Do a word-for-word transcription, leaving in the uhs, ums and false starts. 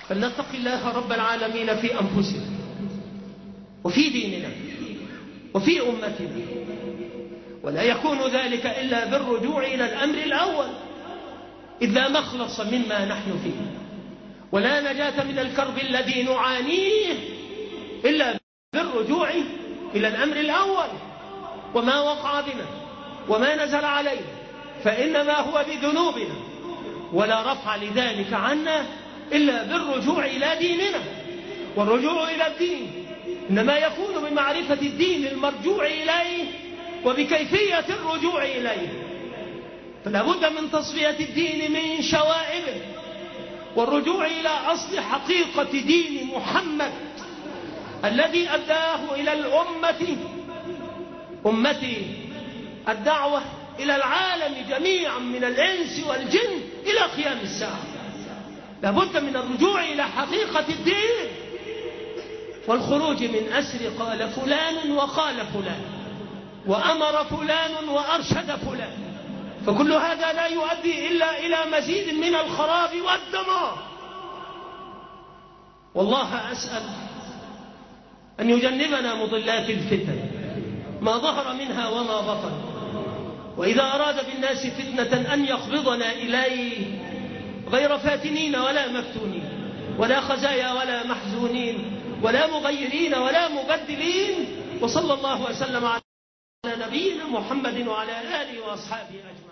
فلنتق الله رب العالمين في أنفسنا وفي ديننا وفي أمتنا، ولا يكون ذلك إلا بالرجوع إلى الأمر الأول، إذ لا مخلص مما نحن فيه ولا نجاة من الكرب الذي نعانيه إلا بالرجوع إلى الأمر الأول. وما وقع بنا وما نزل علينا فإنما هو بذنوبنا، ولا رفع لذلك عنا إلا بالرجوع إلى ديننا. والرجوع إلى الدين إنما يكون بمعرفة الدين المرجوع إليه وبكيفية الرجوع إليه. فلا بد من تصفية الدين من شوائبه والرجوع إلى أصل حقيقة دين محمد الذي أداه إلى الأمة أمتي الدعوة إلى العالم جميعا من الإنس والجن إلى قيام الساعة. لا بد من الرجوع إلى حقيقة الدين والخروج من أسر قال فلان وقال فلان وأمر فلان وأرشد فلان، فكل هذا لا يؤدي إلا إلى مزيد من الخراب والدمار. والله أسأل أن يجنبنا مضلات الفتن ما ظهر منها وما بطن، وإذا أراد بالناس فتنة أن يقبضنا إليه غير فاتنين ولا مفتونين ولا خزايا ولا محزونين ولا مغيرين ولا مبدلين. وصلى الله وسلم على نبينا محمد وعلى آله وأصحابه أجمعين.